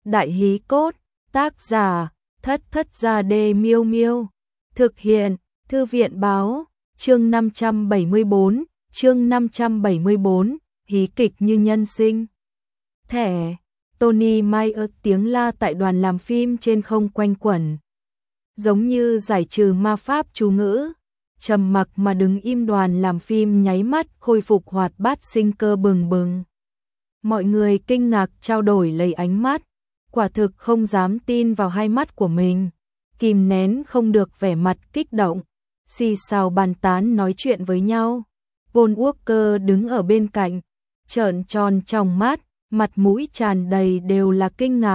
Đại hí cốt, tác giả, Thất Thất Gia Đê Miêu Miêu. Thực hiện, Thư viện Báo, chương 574, chương 574, hí kịch như nhân sinh. Thẻ, Tony Myers tiếng la tại đoàn làm phim trên không quanh quẩn. Giống như giải trừ ma pháp chú ngữ, trầm mặc mà đứng im, đoàn làm phim nháy mắt khôi phục hoạt bát sinh cơ bừng bừng. Mọi người kinh ngạc trao đổi lấy ánh mắt, quả thực không dám tin vào hai mắt của mình, kìm nén không được vẻ mặt kích động, xì xào bàn tán nói chuyện với nhau. Paul Walker đứng ở bên cạnh, trợn tròn tròng mắt, mặt mũi tràn đầy đều là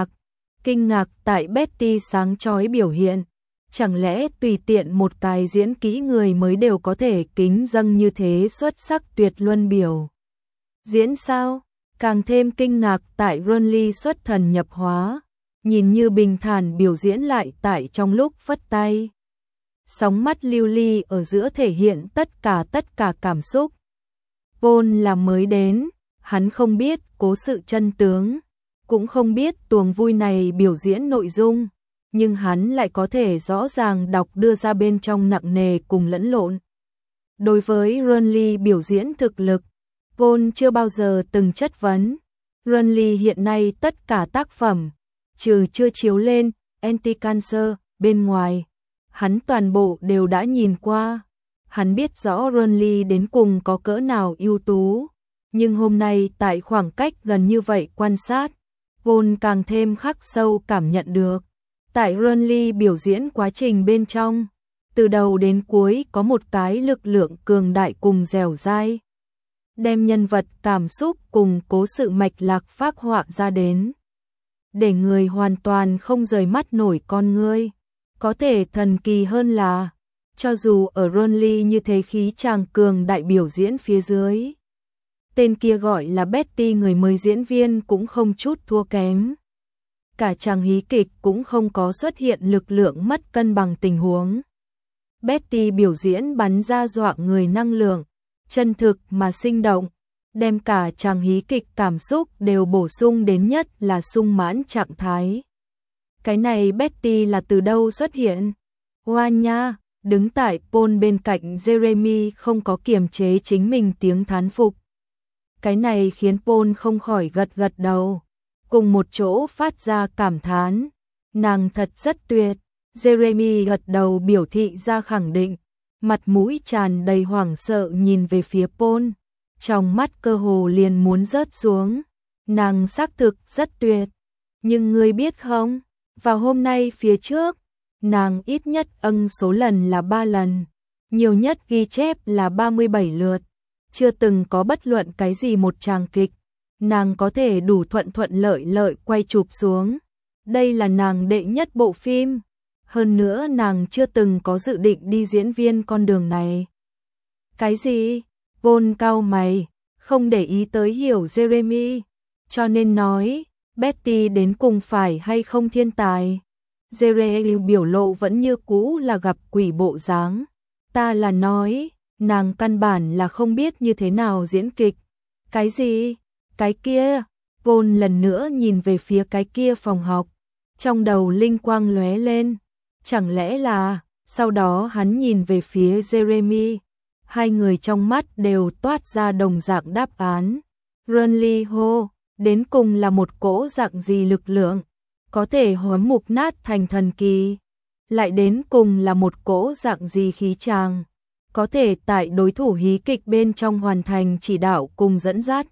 kinh ngạc tại Betty sáng chói biểu hiện. Chẳng lẽ tùy tiện một cái diễn kỹ người mới đều có thể kính dâng như thế xuất sắc tuyệt luân biểu diễn sao? Càng thêm kinh ngạc tại Ronly xuất thần nhập hóa, nhìn như bình thản biểu diễn lại tại trong lúc phất tay. Sóng mắt lưu ly ở giữa thể hiện tất cả cảm xúc. Paul là mới đến, hắn không biết cố sự chân tướng, cũng không biết tuồng vui này biểu diễn nội dung, nhưng hắn lại có thể rõ ràng đọc đưa ra bên trong nặng nề cùng lẫn lộn. Đối với Ronly biểu diễn thực lực, Paul chưa bao giờ từng chất vấn. Ronly hiện nay tất cả tác phẩm, trừ chưa chiếu lên Anti-Cancer bên ngoài, hắn toàn bộ đều đã nhìn qua. Hắn biết rõ Ronly đến cùng có cỡ nào ưu tú, nhưng hôm nay tại khoảng cách gần như vậy quan sát, Paul càng thêm khắc sâu cảm nhận được. Tại Ronly biểu diễn quá trình bên trong, từ đầu đến cuối có một cái lực lượng cường đại cùng dẻo dai, đem nhân vật cảm xúc cùng cố sự mạch lạc phác họa ra đến, để người hoàn toàn không rời mắt nổi con ngươi. Có thể thần kỳ hơn là, cho dù ở Ronly như thế khí chàng cường đại biểu diễn phía dưới, tên kia gọi là Betty người mới diễn viên cũng không chút thua kém. Cả chàng hí kịch cũng không có xuất hiện lực lượng mất cân bằng tình huống. Betty biểu diễn bắn ra dọa người năng lượng, chân thực mà sinh động, đem cả chàng hí kịch cảm xúc đều bổ sung đến nhất là sung mãn trạng thái. Cái này Betty là từ đâu xuất hiện? Hoa nha, đứng tại Paul bên cạnh Jeremy không có kiềm chế chính mình tiếng thán phục. Cái này khiến Paul không khỏi gật đầu, cùng một chỗ phát ra cảm thán. Nàng thật rất tuyệt. Jeremy gật đầu biểu thị ra khẳng định, mặt mũi tràn đầy hoảng sợ nhìn về phía Paul, trong mắt cơ hồ liền muốn rớt xuống. Nàng xác thực rất tuyệt, nhưng ngươi biết không, vào hôm nay phía trước, nàng ít nhất số lần là 3 lần, nhiều nhất ghi chép là 37 lượt, chưa từng có bất luận cái gì một tràng kịch nàng có thể đủ thuận lợi quay chụp xuống. Đây là nàng đệ nhất bộ phim, hơn nữa nàng chưa từng có dự định đi diễn viên con đường này. Cái gì? Paul cau mày, không để ý tới hiểu Jeremy, cho nên nói, Betty đến cùng phải hay không thiên tài? Jeremy biểu lộ vẫn như cũ là gặp quỷ bộ dáng. Ta là nói, nàng căn bản là không biết như thế nào diễn kịch. Cái gì? Cái kia? Paul lần nữa nhìn về phía cái kia phòng học, trong đầu linh quang lóe lên. Chẳng lẽ là, sau đó hắn nhìn về phía Jeremy, hai người trong mắt đều toát ra đồng dạng đáp án. Ronly hô, đến cùng là một cỗ dạng gì lực lượng, có thể hóa mục nát thành thần kỳ, lại đến cùng là một cỗ dạng gì khí tràng, có thể tại đối thủ hí kịch bên trong hoàn thành chỉ đạo cùng dẫn dắt.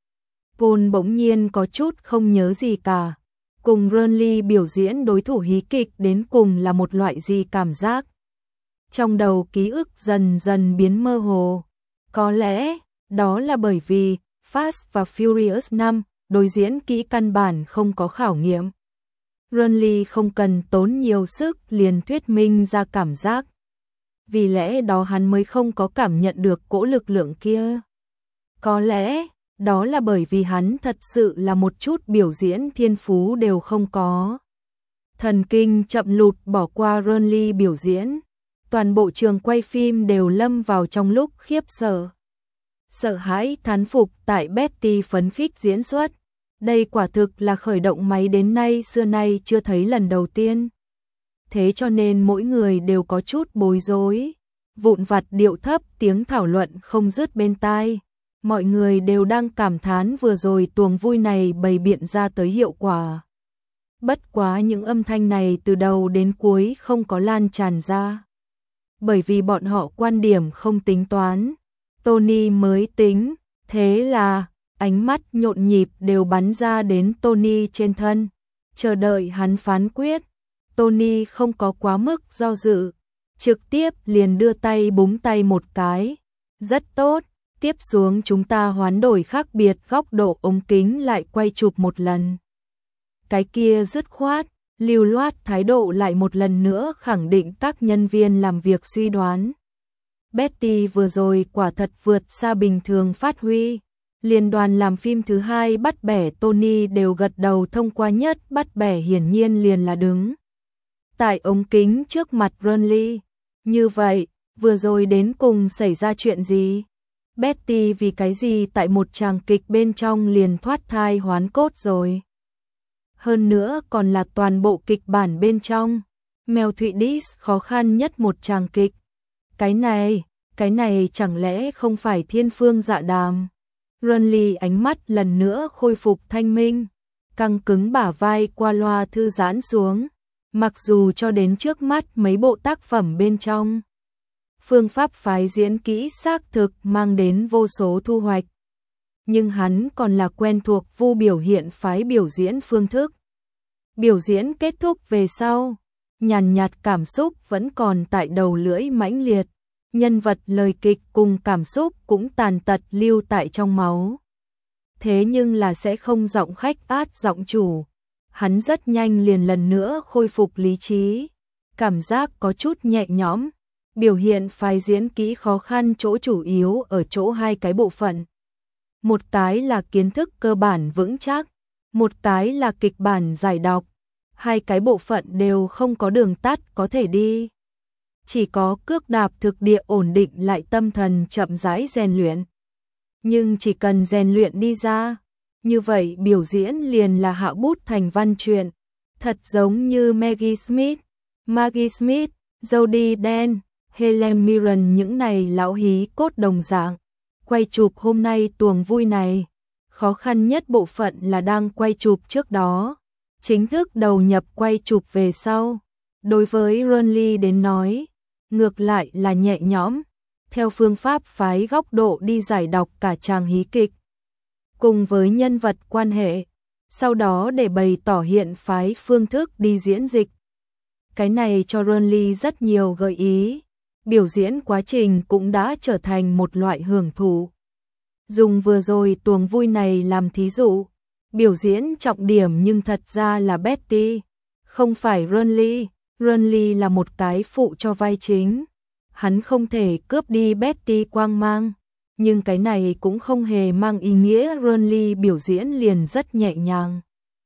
Paul bỗng nhiên có chút không nhớ gì cả. Cùng Ronly biểu diễn đối thủ hí kịch đến cùng là một loại gì cảm giác. Trong đầu ký ức dần dần biến mơ hồ. Có lẽ, đó là bởi vì Fast và Furious 5 đối diễn kỹ căn bản không có khảo nghiệm. Ronly không cần tốn nhiều sức liền thuyết minh ra cảm giác. Vì lẽ đó hắn mới không có cảm nhận được cỗ lực lượng kia. Có lẽ, đó là bởi vì hắn thật sự là một chút biểu diễn thiên phú đều không có. Thần kinh chậm lụt bỏ qua Ronly biểu diễn, toàn bộ trường quay phim đều lâm vào trong lúc khiếp sợ. Sợ hãi thán phục tại Betty phấn khích diễn xuất, Đây quả thực là khởi động máy đến nay xưa nay chưa thấy lần đầu tiên. Thế cho nên mỗi người đều có chút bối rối. Vụn vặt điệu thấp tiếng thảo luận không dứt bên tai. Mọi người đều đang cảm thán vừa rồi tuồng vui này bày biện ra tới hiệu quả. Bất quá những âm thanh này từ đầu đến cuối không có lan tràn ra. Bởi vì bọn họ quan điểm không tính toán. Tony mới tính, thế là ánh mắt nhộn nhịp đều bắn ra đến Tony trên thân. Chờ đợi hắn phán quyết. Tony không có quá mức do dự. Trực tiếp liền đưa tay búng tay một cái. Rất tốt, tiếp xuống chúng ta hoán đổi khác biệt góc độ ống kính lại quay chụp một lần. Cái kia dứt khoát, lưu loát thái độ lại một lần nữa khẳng định các nhân viên làm việc suy đoán. Betty vừa rồi quả thật vượt xa bình thường phát huy. Liên đoàn làm phim thứ hai bắt bẻ Tony đều gật đầu thông qua nhất bắt bẻ hiển nhiên liền là đứng tại ống kính trước mặt Ronly. Như vậy, vừa rồi đến cùng xảy ra chuyện gì? Betty vì cái gì tại một tràng kịch bên trong liền thoát thai hoán cốt rồi? Hơn nữa còn là toàn bộ kịch bản bên trong. Mel Thụy Dis khó khăn nhất một tràng kịch. Cái này chẳng lẽ không phải thiên phương dạ đàm? Ronly ánh mắt lần nữa khôi phục thanh minh, căng cứng bả vai qua loa thư giãn xuống. Mặc dù cho đến trước mắt mấy bộ tác phẩm bên trong, phương pháp phái diễn kỹ xác thực mang đến vô số thu hoạch. Nhưng hắn còn là quen thuộc vu biểu hiện phái biểu diễn phương thức. Biểu diễn kết thúc về sau, nhàn nhạt cảm xúc vẫn còn tại đầu lưỡi mãnh liệt. Nhân vật lời kịch cùng cảm xúc cũng tàn tật lưu tại trong máu. Thế nhưng là sẽ không giọng khách át giọng chủ. Hắn rất nhanh liền lần nữa khôi phục lý trí. Cảm giác có chút nhẹ nhõm. Biểu hiện phái diễn kỹ khó khăn chỗ chủ yếu ở chỗ hai cái bộ phận. Một cái là kiến thức cơ bản vững chắc. Một cái là kịch bản giải đọc. Hai cái bộ phận đều không có đường tắt có thể đi. Chỉ có cước đạp thực địa ổn định lại tâm thần chậm rãi rèn luyện. Nhưng chỉ cần rèn luyện đi ra, như vậy biểu diễn liền là hạ bút thành văn truyện. Thật giống như Maggie Smith, Jodie Dench, Helen Mirren những này lão hí cốt đồng dạng. Quay chụp hôm nay tuồng vui này, khó khăn nhất bộ phận là đang quay chụp trước đó. Chính thức đầu nhập quay chụp về sau. Đối với Ronly đến nói, ngược lại là nhẹ nhõm, theo phương pháp phái góc độ đi giải đọc cả tràng hí kịch, cùng với nhân vật quan hệ, sau đó để bày tỏ hiện phái phương thức đi diễn dịch. Cái này cho Ronly rất nhiều gợi ý, biểu diễn quá trình cũng đã trở thành một loại hưởng thụ. Dùng vừa rồi tuồng vui này làm thí dụ, biểu diễn trọng điểm nhưng thật ra là Betty, không phải Ronly. Ronly là một cái phụ cho vai chính. Hắn không thể cướp đi Betty quang mang. Nhưng cái này cũng không hề mang ý nghĩa Ronly biểu diễn liền rất nhẹ nhàng.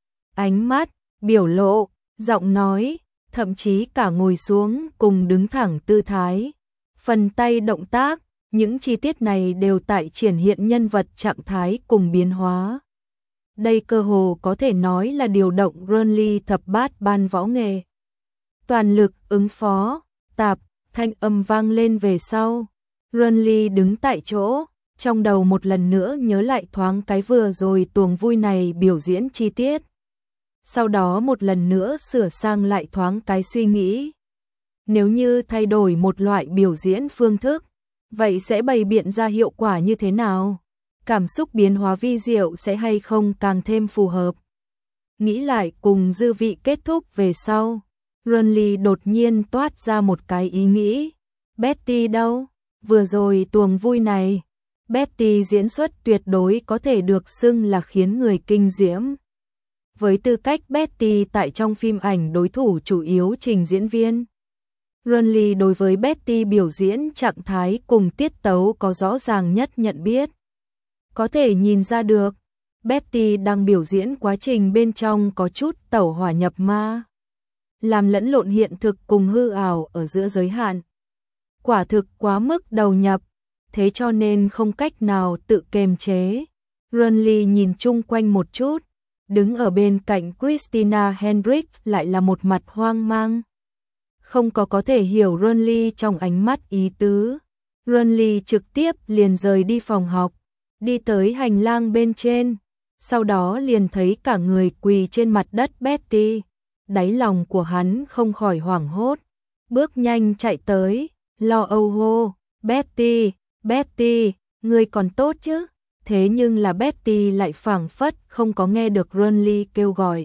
Ánh mắt, biểu lộ, giọng nói, thậm chí cả ngồi xuống cùng đứng thẳng tư thái. Phần tay động tác, những chi tiết này đều tại triển hiện nhân vật trạng thái cùng biến hóa. Đây cơ hồ có thể nói là điều động Ronly thập bát ban võ nghệ. Toàn lực ứng phó, tạp, thanh âm vang lên về sau. Ronly đứng tại chỗ, trong đầu một lần nữa nhớ lại thoáng cái vừa rồi tuồng vui này biểu diễn chi tiết. Sau đó một lần nữa sửa sang lại thoáng cái suy nghĩ. Nếu như thay đổi một loại biểu diễn phương thức, vậy sẽ bày biện ra hiệu quả như thế nào? Cảm xúc biến hóa vi diệu sẽ hay không càng thêm phù hợp? Nghĩ lại cùng dư vị kết thúc về sau. Ronly đột nhiên toát ra một cái ý nghĩ. Betty đâu? Vừa rồi tuồng vui này, Betty diễn xuất tuyệt đối có thể được xưng là khiến người kinh diễm. Với tư cách Betty tại trong phim ảnh đối thủ chủ yếu trình diễn viên, Ronly đối với Betty biểu diễn trạng thái cùng tiết tấu có rõ ràng nhất nhận biết. Có thể nhìn ra được, Betty đang biểu diễn quá trình bên trong có chút tẩu hỏa nhập ma, làm lẫn lộn hiện thực cùng hư ảo ở giữa giới hạn. Quả thực quá mức đầu nhập, thế cho nên không cách nào tự kiềm chế. Ronly nhìn chung quanh một chút, đứng ở bên cạnh Christina Hendricks lại là một mặt hoang mang. Không có thể hiểu Ronly trong ánh mắt ý tứ. Ronly trực tiếp liền rời đi phòng học, đi tới hành lang bên trên, sau đó liền thấy cả người quỳ trên mặt đất Betty. Đáy lòng của hắn không khỏi hoảng hốt, bước nhanh chạy tới, lo âu hô, Betty, Betty, ngươi còn tốt chứ? Thế nhưng là Betty lại phảng phất không có nghe được Ronly kêu gọi.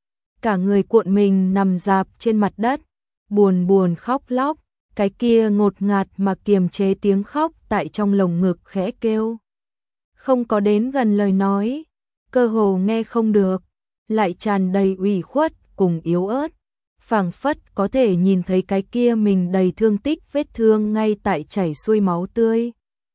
Cả người cuộn mình nằm rạp trên mặt đất, buồn buồn khóc lóc, cái kia ngột ngạt mà kiềm chế tiếng khóc tại trong lồng ngực khẽ kêu. Không có đến gần lời nói, cơ hồ nghe không được, lại tràn đầy ủy khuất cùng yếu ớt, phảng phất có thể nhìn thấy cái kia mình đầy thương tích vết thương ngay tại chảy xuôi máu tươi.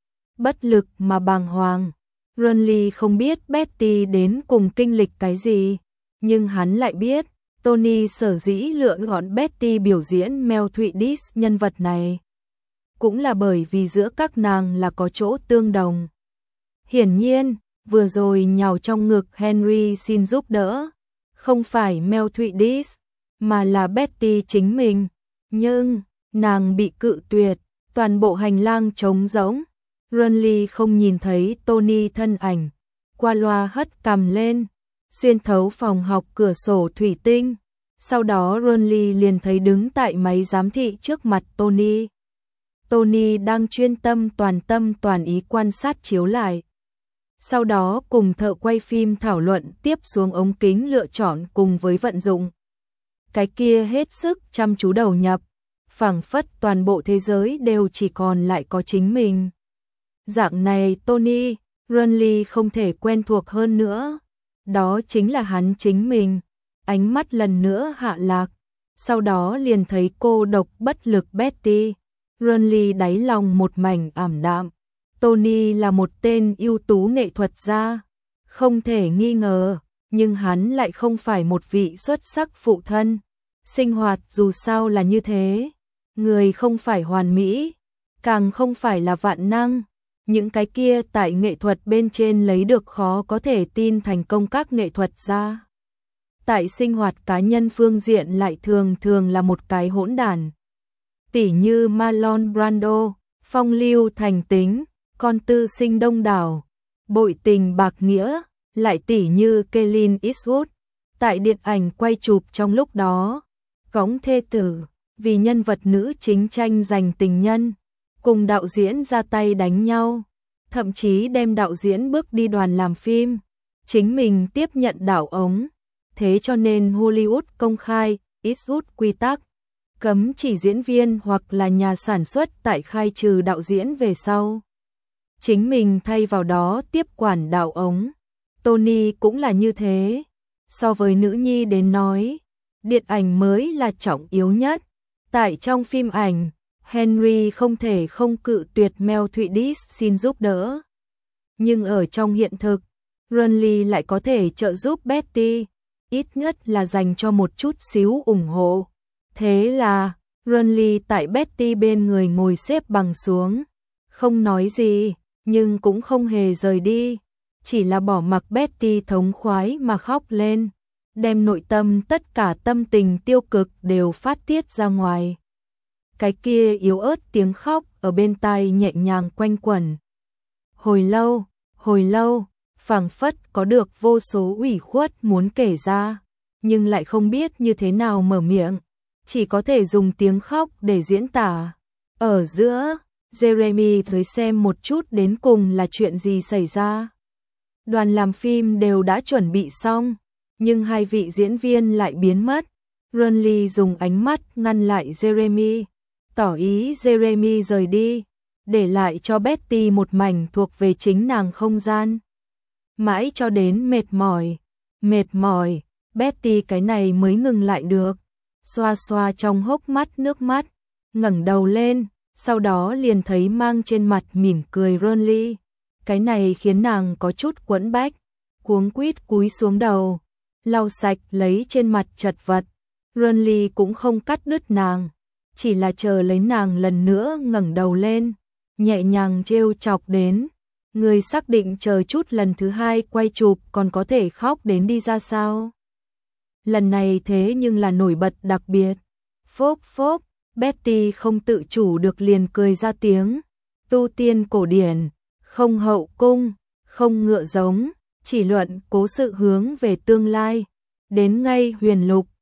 Bất lực mà bàng hoàng, Ronly không biết Betty đến cùng kinh lịch cái gì, nhưng hắn lại biết, Tony sở dĩ lựa chọn Betty biểu diễn Mel Thụy nhân vật này, cũng là bởi vì giữa các nàng là có chỗ tương đồng. Hiển nhiên, vừa rồi nhào trong ngực Henry xin giúp đỡ, không phải Mel Thụy mà là Betty chính mình, nhưng nàng bị cự tuyệt, toàn bộ hành lang trống rỗng. Ronly không nhìn thấy Tony thân ảnh, qua loa hất cằm lên, xuyên thấu phòng học cửa sổ thủy tinh. Sau đó Ronly liền thấy đứng tại máy giám thị trước mặt Tony. Tony đang chuyên tâm toàn ý quan sát chiếu lại. Sau đó cùng thợ quay phim thảo luận tiếp xuống ống kính lựa chọn cùng với vận dụng. Cái kia hết sức chăm chú đầu nhập, phảng phất toàn bộ thế giới đều chỉ còn lại có chính mình. Dạng này Tony, Ronly không thể quen thuộc hơn nữa. Đó chính là hắn chính mình. Ánh mắt lần nữa hạ lạc, sau đó liền thấy cô độc bất lực Betty. Ronly đáy lòng một mảnh ảm đạm. Tony là một tên ưu tú nghệ thuật gia, không thể nghi ngờ, nhưng hắn lại không phải một vị xuất sắc phụ thân. Sinh hoạt dù sao là như thế, người không phải hoàn mỹ, càng không phải là vạn năng. Những cái kia tại nghệ thuật bên trên lấy được khó có thể tin thành công các nghệ thuật gia. Tại sinh hoạt cá nhân phương diện lại thường là một cái hỗn đản. Tỉ như Marlon Brando, phong lưu thành tính, con tư sinh đông đảo, bội tình bạc nghĩa, lại tỉ như Clint Eastwood, tại điện ảnh quay chụp trong lúc đó, cõng thê tử, vì nhân vật nữ chính tranh giành tình nhân, cùng đạo diễn ra tay đánh nhau, thậm chí đem đạo diễn bước đi đoàn làm phim, chính mình tiếp nhận đạo ống. Thế cho nên Hollywood công khai, Eastwood quy tắc, cấm chỉ diễn viên hoặc là nhà sản xuất tại khai trừ đạo diễn về sau. Chính mình thay vào đó tiếp quản đạo ống. Tony cũng là như thế. So với nữ nhi đến nói, điện ảnh mới là trọng yếu nhất. Tại trong phim ảnh, Henry không thể không cự tuyệt Mel Thụy xin giúp đỡ. Nhưng ở trong hiện thực, Ronly lại có thể trợ giúp Betty, ít nhất là dành cho một chút xíu ủng hộ. Thế là, Ronly tại Betty bên người ngồi xếp bằng xuống, không nói gì, nhưng cũng không hề rời đi, chỉ là bỏ mặc Betty thống khoái mà khóc lên, đem nội tâm tất cả tâm tình tiêu cực đều phát tiết ra ngoài. Cái kia yếu ớt tiếng khóc ở bên tai nhẹ nhàng quanh quẩn. Hồi lâu, phảng phất có được vô số ủy khuất muốn kể ra, nhưng lại không biết như thế nào mở miệng, chỉ có thể dùng tiếng khóc để diễn tả. Ở giữa, Jeremy tới xem một chút đến cùng là chuyện gì xảy ra. Đoàn làm phim đều đã chuẩn bị xong, nhưng hai vị diễn viên lại biến mất. Ronly dùng ánh mắt ngăn lại Jeremy, tỏ ý Jeremy rời đi, để lại cho Betty một mảnh thuộc về chính nàng không gian. Mãi cho đến mệt mỏi, Betty cái này mới ngừng lại được, xoa xoa trong hốc mắt nước mắt, ngẩng đầu lên, sau đó liền thấy mang trên mặt mỉm cười Ronly. Cái này khiến nàng có chút quẫn bách, cuống quýt cúi xuống đầu, lau sạch lấy trên mặt chật vật. Ronly cũng không cắt đứt nàng, chỉ là chờ lấy nàng lần nữa ngẩng đầu lên, nhẹ nhàng trêu chọc đến, Người xác định chờ chút lần thứ hai quay chụp còn có thể khóc đến đi ra sao? Lần này thế nhưng là nổi bật đặc biệt. Phốp phốp, Betty không tự chủ được liền cười ra tiếng. Tu tiên cổ điển, không hậu cung, không ngựa giống, chỉ luận cố sự hướng về tương lai. Đến ngay huyền lục,